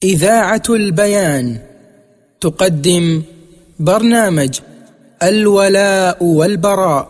إذاعة البيان تقدم برنامج الولاء والبراء.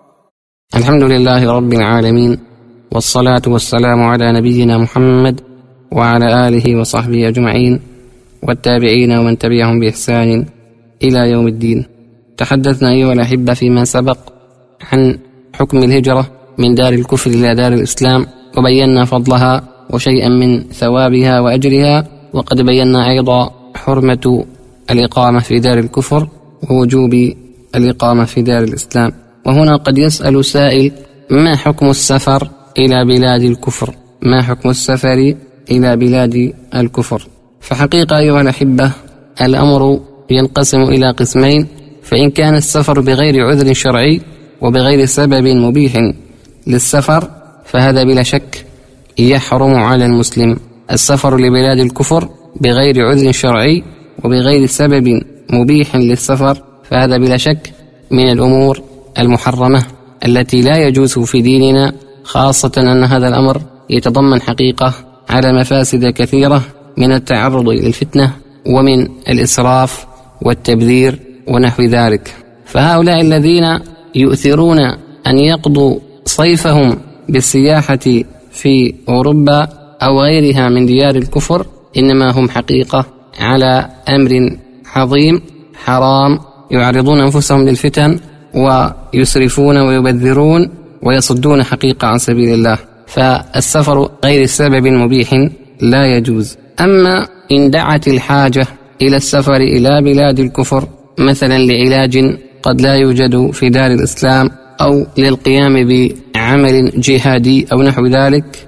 الحمد لله رب العالمين، والصلاة والسلام على نبينا محمد وعلى آله وصحبه أجمعين والتابعين ومن تبعهم بإحسان إلى يوم الدين. تحدثنا أيها الأحبة فيما سبق عن حكم الهجرة من دار الكفر إلى دار الإسلام، وبينا فضلها وشيئا من ثوابها وأجرها، وقد بينا أيضا حرمة الإقامة في دار الكفر ووجوب الإقامة في دار الإسلام. وهنا قد يسأل سائل: ما حكم السفر إلى بلاد الكفر؟ ما حكم السفر إلى بلاد الكفر؟ فحقيقة أيها الأحبة الأمر ينقسم إلى قسمين. فإن كان السفر بغير عذر شرعي وبغير سبب مبيح للسفر فهذا بلا شك يحرم على المسلم. السفر لبلاد الكفر بغير عذر شرعي وبغير سبب مبيح للسفر فهذا بلا شك من الأمور المحرمة التي لا يجوز في ديننا، خاصة أن هذا الأمر يتضمن حقيقة على مفاسد كثيرة من التعرض إلى الفتنة ومن الإسراف والتبذير ونحو ذلك. فهؤلاء الذين يؤثرون أن يقضوا صيفهم بالسياحة في أوروبا أو غيرها من ديار الكفر إنما هم حقيقة على أمر عظيم حرام، يعرضون أنفسهم للفتن ويسرفون ويبذرون ويصدون حقيقة عن سبيل الله. فالسفر غير سبب مبيح لا يجوز. أما إن دعت الحاجة إلى السفر إلى بلاد الكفر مثلا لعلاج قد لا يوجد في دار الإسلام أو للقيام بعمل جهادي أو نحو ذلك،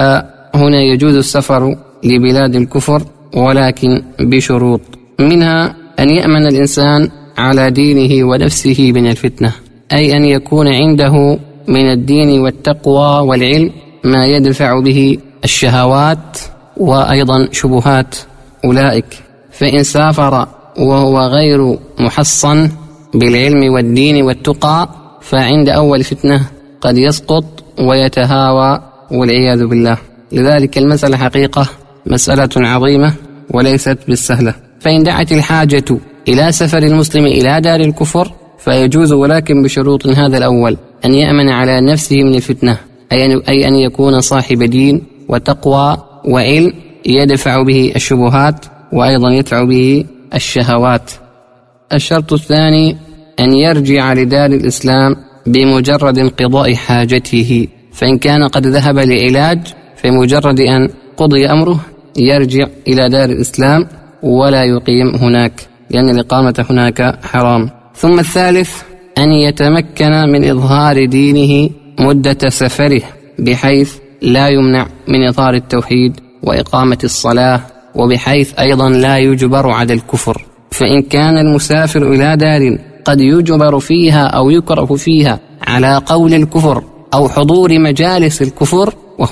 فهنا يجوز السفر لبلاد الكفر ولكن بشروط، منها أن يأمن الإنسان على دينه ونفسه من الفتنة، أي أن يكون عنده من الدين والتقوى والعلم ما يدفع به الشهوات وأيضا شبهات أولئك. فإن سافر وهو غير محصن بالعلم والدين والتقى فعند أول فتنة قد يسقط ويتهاوى والعياذ بالله. لذلك المسألة حقيقة مسألة عظيمة وليست بالسهلة. فإن دعت الحاجة إلى سفر المسلم إلى دار الكفر فيجوز، ولكن بشروط. هذا الأول أن يأمن على نفسه من الفتنة، أي أن يكون صاحب دين وتقوى وعلم يدفع به الشبهات وأيضا يدفع به الشهوات. الشرط الثاني أن يرجع لدار الإسلام بمجرد انقضاء حاجته، فإن كان قد ذهب لعلاج فمجرد أن قضي أمره يرجع إلى دار الإسلام ولا يقيم هناك، لأن الإقامة هناك حرام. ثم الثالث أن يتمكن من إظهار دينه مدة سفره بحيث لا يمنع من إظهار التوحيد وإقامة الصلاة، وبحيث أيضا لا يجبر على الكفر. فإن كان المسافر إلى دار قد يجبر فيها أو يكره فيها على قول الكفر أو حضور مجالس الكفر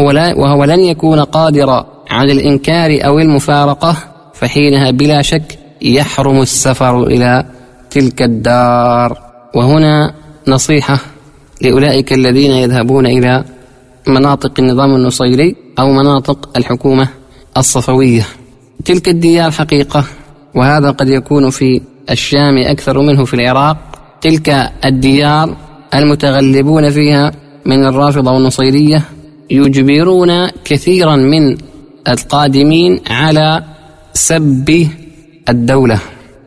وهو لن يكون قادرا على الإنكار أو المفارقة، فحينها بلا شك يحرم السفر إلى تلك الدار. وهنا نصيحة لأولئك الذين يذهبون إلى مناطق النظام النصيري أو مناطق الحكومة الصفوية. تلك الديار حقيقة، وهذا قد يكون في الشام أكثر منه في العراق، تلك الديار المتغلبون فيها من الرافضة والنصيرية يجبرون كثيرا من القادمين على سب الدولة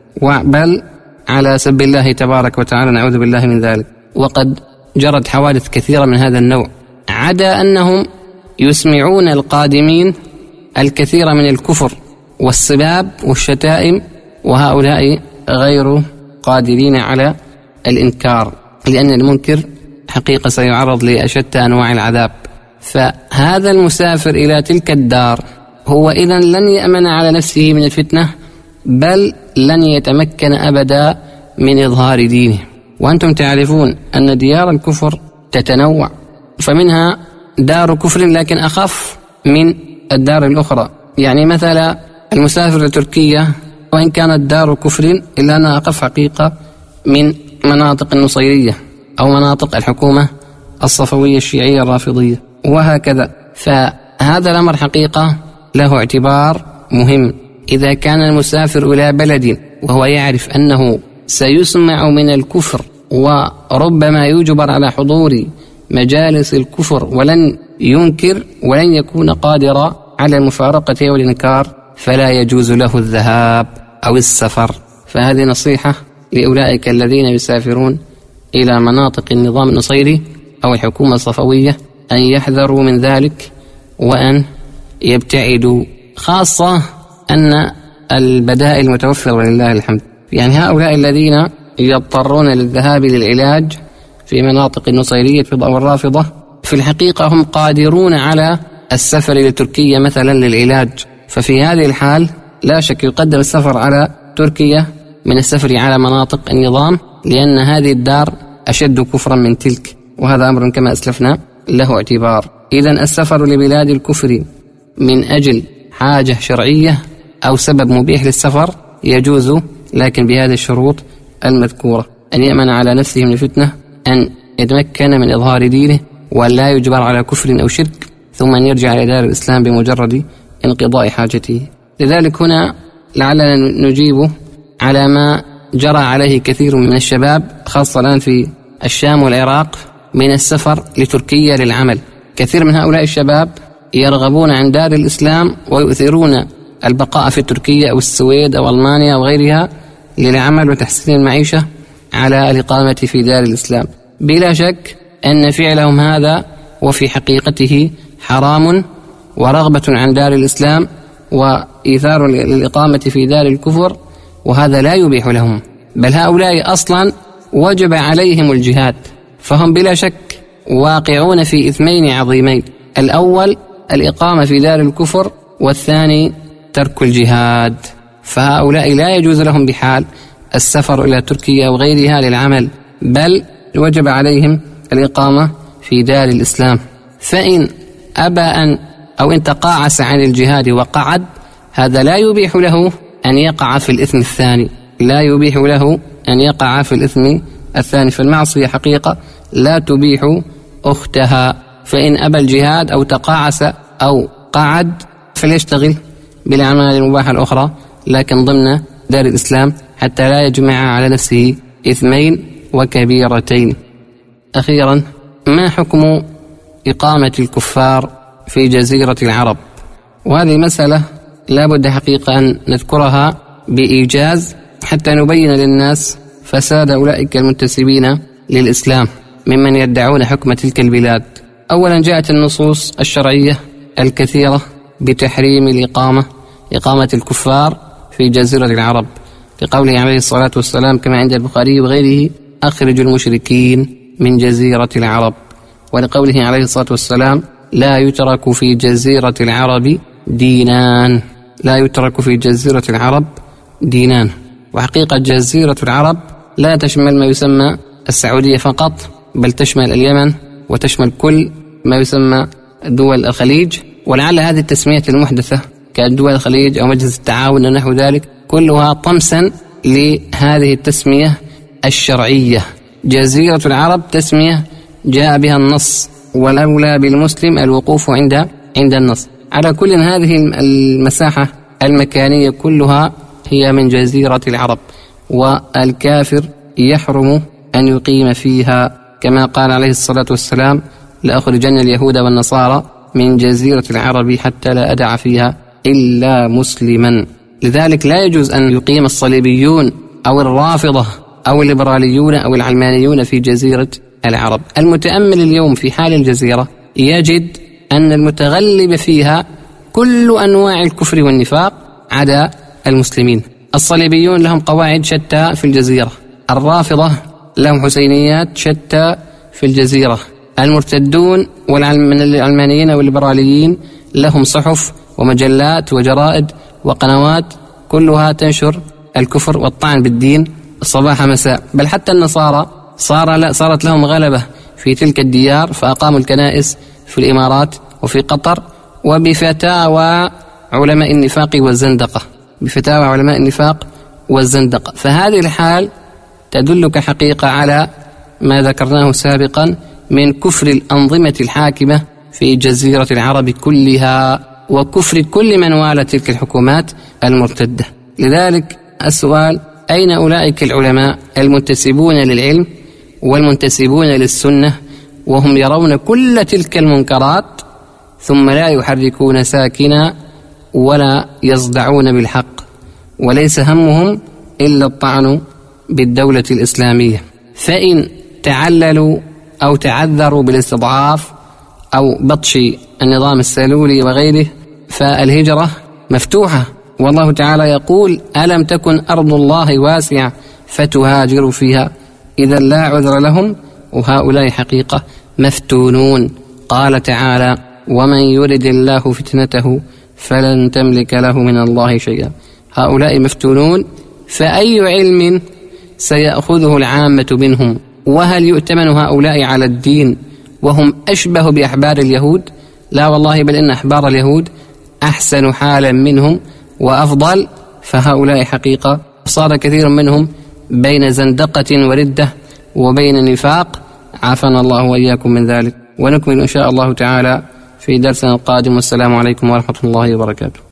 بل على سب الله تبارك وتعالى، نعوذ بالله من ذلك. وقد جرت حوادث كثيرة من هذا النوع، عدا أنهم يسمعون القادمين الكثير من الكفر والسباب والشتائم، وهؤلاء غير قادرين على الإنكار، لأن المنكر حقيقة سيعرض لأشتى أنواع العذاب. فهذا المسافر إلى تلك الدار هو إذن لن يأمن على نفسه من الفتنة، بل لن يتمكن أبدا من إظهار دينه. وأنتم تعرفون أن ديار الكفر تتنوع، فمنها دار كفر لكن أخف من الدار الأخرى. يعني مثلا المسافر لتركيا وإن كانت دار كفر إلا أنها أخف حقيقة من مناطق النصيرية أو مناطق الحكومة الصفوية الشيعية الرافضية وهكذا. فهذا الأمر حقيقة له اعتبار مهم. إذا كان المسافر إلى بلد وهو يعرف أنه سيسمع من الكفر وربما يجبر على حضور مجالس الكفر ولن ينكر ولن يكون قادرا على المفارقة والإنكار، فلا يجوز له الذهاب أو السفر. فهذه نصيحة لأولئك الذين يسافرون إلى مناطق النظام النصيري أو الحكومة الصفوية أن يحذروا من ذلك وأن يبتعدوا، خاصة أن البدائل متوفرة ولله الحمد. يعني هؤلاء الذين يضطرون للذهاب للعلاج في مناطق النصيرية أو الرافضة في الحقيقة هم قادرون على السفر إلى تركيا مثلا للعلاج، ففي هذه الحال لا شك يقدم السفر على تركيا من السفر على مناطق النظام، لأن هذه الدار أشد كفرا من تلك، وهذا أمر كما أسلفنا له اعتبار. إذن السفر لبلاد الكفر من أجل حاجة شرعية أو سبب مبيح للسفر يجوز، لكن بهذه الشروط المذكورة: أن يأمن على نفسه من الفتنة، أن يتمكن من إظهار دينه، وأن لا يجبر على كفر أو شرك، ثم أن يرجع إلى دار الإسلام بمجرد انقضاء حاجته. لذلك هنا لعلنا نجيب على ما جرى عليه كثير من الشباب خاصة الآن في الشام والعراق من السفر لتركيا للعمل. كثير من هؤلاء الشباب يرغبون عن دار الإسلام ويؤثرون البقاء في تركيا أو السويد أو ألمانيا أو غيرها للعمل وتحسين المعيشة على الإقامة في دار الإسلام. بلا شك أن فعلهم هذا وفي حقيقته حرام ورغبة عن دار الإسلام وإيثار للإقامة في دار الكفر، وهذا لا يبيح لهم، بل هؤلاء أصلا وجب عليهم الجهاد، فهم بلا شك واقعون في إثمين عظيمين: الأول الإقامة في دار الكفر، والثاني ترك الجهاد. فهؤلاء لا يجوز لهم بحال السفر إلى تركيا وغيرها للعمل، بل وجب عليهم الإقامة في دار الإسلام. فإن أبى إن تقاعس عن الجهاد وقعد، هذا لا يبيح له أن يقع في الإثم الثاني، لا يبيح له أن يقع في الإثم الثاني، فالمعصية حقيقة لا تبيح أختها. فإن أبى الجهاد أو تقاعس أو قعد فليشتغل بالأعمال المباحة الأخرى، لكن ضمن دار الإسلام، حتى لا يجمع على نفسه إثمين وكبيرتين. أخيرا، ما حكم إقامة الكفار في جزيرة العرب؟ وهذه مسألة لا بد حقيقة أن نذكرها بإيجاز حتى نبين للناس فساد أولئك المنتسبين للإسلام ممن يدعون حكم تلك البلاد. أولا، جاءت النصوص الشرعية الكثيرة بتحريم إقامة الكفار في جزيرة العرب، لقوله عليه الصلاة والسلام كما عند البخاري وغيره: أخرجوا المشركين من جزيرة العرب، ولقوله عليه الصلاة والسلام: لا يترك في جزيرة العرب دينان، لا يترك في جزيرة العرب دينان. وحقيقة جزيرة العرب لا تشمل ما يسمى السعودية فقط، بل تشمل اليمن وتشمل كل ما يسمى دول الخليج، ولعل هذه التسمية المحدثة كدول الخليج أو مجلس التعاون ونحو ذلك كلها طمسا لهذه التسمية الشرعية. جزيرة العرب تسمية جاء بها النص، والأولى بالمسلم الوقوف عند النص. على كل، هذه المساحة المكانية كلها هي من جزيرة العرب، والكافر يحرم أن يقيم فيها، كما قال عليه الصلاة والسلام: لأخرجن اليهود والنصارى من جزيرة العرب حتى لا أدع فيها إلا مسلما. لذلك لا يجوز أن يقيم الصليبيون أو الرافضة أو الليبراليون أو العلمانيون في جزيرة العرب. المتأمل اليوم في حال الجزيرة يجد أن المتغلب فيها كل أنواع الكفر والنفاق عدا المسلمين. الصليبيون لهم قواعد شتى في الجزيرة، الرافضة لهم حسينيات شتى في الجزيرة، المرتدون من العلمانيين والليبراليين لهم صحف ومجلات وجرائد وقنوات كلها تنشر الكفر والطعن بالدين صباح مساء. بل حتى النصارى صارت لهم غلبة في تلك الديار، فأقاموا الكنائس في الإمارات وفي قطر، وبفتاوى علماء النفاق والزندقة. فهذه الحال تدلك حقيقة على ما ذكرناه سابقا من كفر الأنظمة الحاكمة في جزيرة العرب كلها، وكفر كل من والى تلك الحكومات المرتدة. لذلك السؤال: أين أولئك العلماء المنتسبون للعلم والمنتسبون للسنة وهم يرون كل تلك المنكرات ثم لا يحركون ساكنا ولا يصدعون بالحق، وليس همهم إلا الطعن بالدولة الإسلامية؟ فإن تعللوا أو تعذروا بالاستضعاف أو بطش النظام السلولي وغيره فالهجرة مفتوحة، والله تعالى يقول: ألم تكن أرض الله واسعة فتهاجروا فيها إذا لا عذر لهم، وهؤلاء حقيقة مفتونون. قال تعالى: ومن يرد الله فتنته فلن تملك له من الله شيئا. هؤلاء مفتونون، فأي علم سيأخذه العامة منهم؟ وهل يؤتمن هؤلاء على الدين وهم أشبه بأحبار اليهود؟ لا والله، بل إن أحبار اليهود أحسن حالا منهم وأفضل. فهؤلاء حقيقة صار كثير منهم بين زندقة وردة وبين نفاق، عافانا الله وإياكم من ذلك. ونكمل إن شاء الله تعالى في درسنا القادم، والسلام عليكم ورحمة الله وبركاته.